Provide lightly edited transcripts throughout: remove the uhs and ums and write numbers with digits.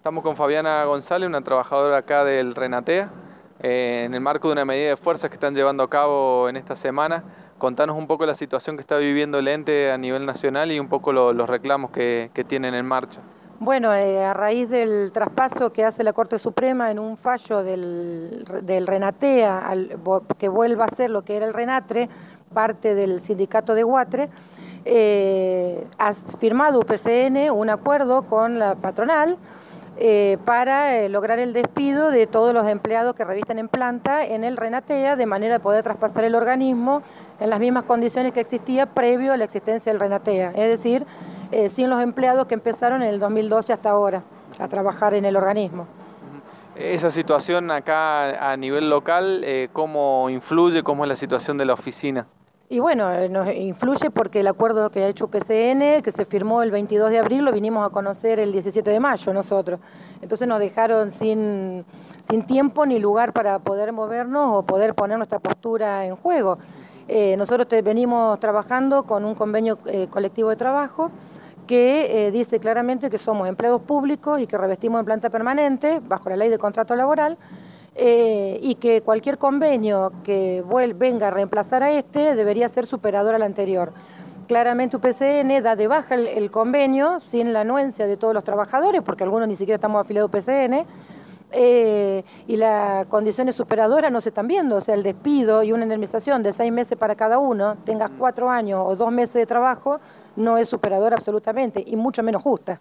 Estamos con Fabiana González, una trabajadora acá del Renatea, en el marco de una medida de fuerzas que están llevando a cabo en esta semana. Contanos un poco la situación que está viviendo el ente a nivel nacional y un poco los reclamos que tienen en marcha. Bueno, a raíz del traspaso que hace la Corte Suprema en un fallo del Renatea, que vuelva a ser lo que era el Renatre, parte del sindicato de Huatre, ha firmado UPCN un acuerdo con la patronal para lograr el despido de todos los empleados que revisten en planta en el Renatea, de manera de poder traspasar el organismo en las mismas condiciones que existía previo a la existencia del Renatea, es decir, sin los empleados que empezaron en el 2012 hasta ahora a trabajar en el organismo. Esa situación acá a nivel local, ¿cómo influye? ¿Cómo es la situación de la oficina? Y bueno, nos influye porque el acuerdo que ha hecho UPCN, que se firmó el 22 de abril, lo vinimos a conocer el 17 de mayo nosotros. Entonces nos dejaron sin tiempo ni lugar para poder movernos o poder poner nuestra postura en juego. Nosotros venimos trabajando con un convenio colectivo de trabajo que dice claramente que somos empleados públicos y que revestimos en planta permanente bajo la ley de contrato laboral, y que cualquier convenio que venga a reemplazar a este debería ser superador al anterior. Claramente UPCN da de baja el convenio sin la anuencia de todos los trabajadores, porque algunos ni siquiera estamos afiliados a UPCN, y las condiciones superadoras no se están viendo, o sea, el despido y una indemnización de 6 meses para cada uno, tengas 4 años o 2 meses de trabajo, no es superadora absolutamente, y mucho menos justa.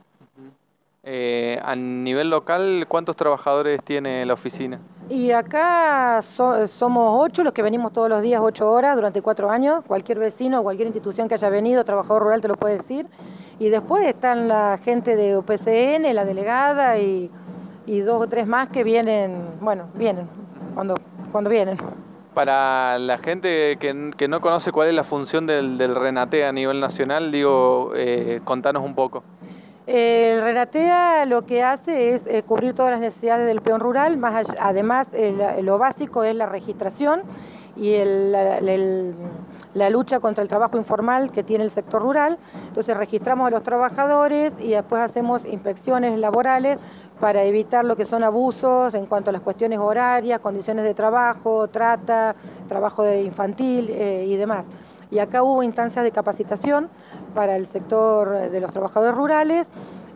A nivel local, ¿cuántos trabajadores tiene la oficina? Y acá somos 8 los que venimos todos los días 8 horas durante 4 años. Cualquier vecino, cualquier institución que haya venido, trabajador rural te lo puede decir. Y después están la gente de UPCN, la delegada y 2 o 3 más que vienen, bueno, vienen cuando vienen. Para la gente que no conoce cuál es la función del Renatea a nivel nacional, digo, contanos un poco. El Renatea lo que hace es cubrir todas las necesidades del peón rural, además lo básico es la registración y la lucha contra el trabajo informal que tiene el sector rural. Entonces registramos a los trabajadores y después hacemos inspecciones laborales para evitar lo que son abusos en cuanto a las cuestiones horarias, condiciones de trabajo, trata, trabajo infantil y demás. Y acá hubo instancias de capacitación para el sector de los trabajadores rurales,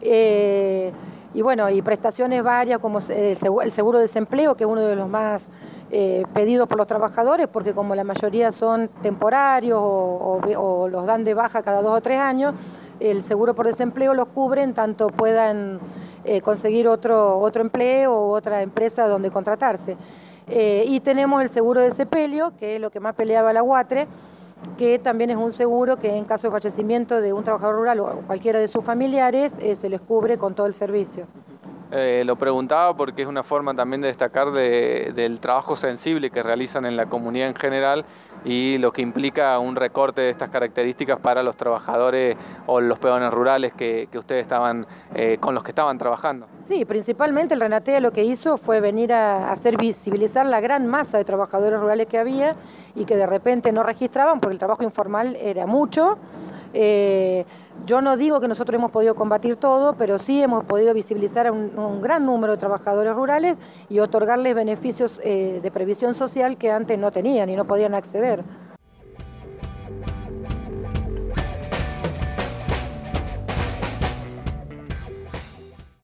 y bueno, y prestaciones varias como el seguro de desempleo, que es uno de los más pedidos por los trabajadores, porque como la mayoría son temporarios o los dan de baja cada 2 o 3 años, el seguro por desempleo los cubre en tanto puedan conseguir otro empleo o otra empresa donde contratarse. Y tenemos el seguro de sepelio, que es lo que más peleaba la UATRE, que también es un seguro que en caso de fallecimiento de un trabajador rural o cualquiera de sus familiares se les cubre con todo el servicio. Lo preguntaba porque es una forma también de destacar del trabajo sensible que realizan en la comunidad en general y lo que implica un recorte de estas características para los trabajadores o los peones rurales que ustedes estaban, con los que estaban trabajando. Sí, principalmente el Renatea lo que hizo fue venir a hacer visibilizar la gran masa de trabajadores rurales que había y que de repente no registraban porque el trabajo informal era mucho. Yo no digo que nosotros hemos podido combatir todo, pero sí hemos podido visibilizar a un gran número de trabajadores rurales y otorgarles beneficios de previsión social que antes no tenían y no podían acceder.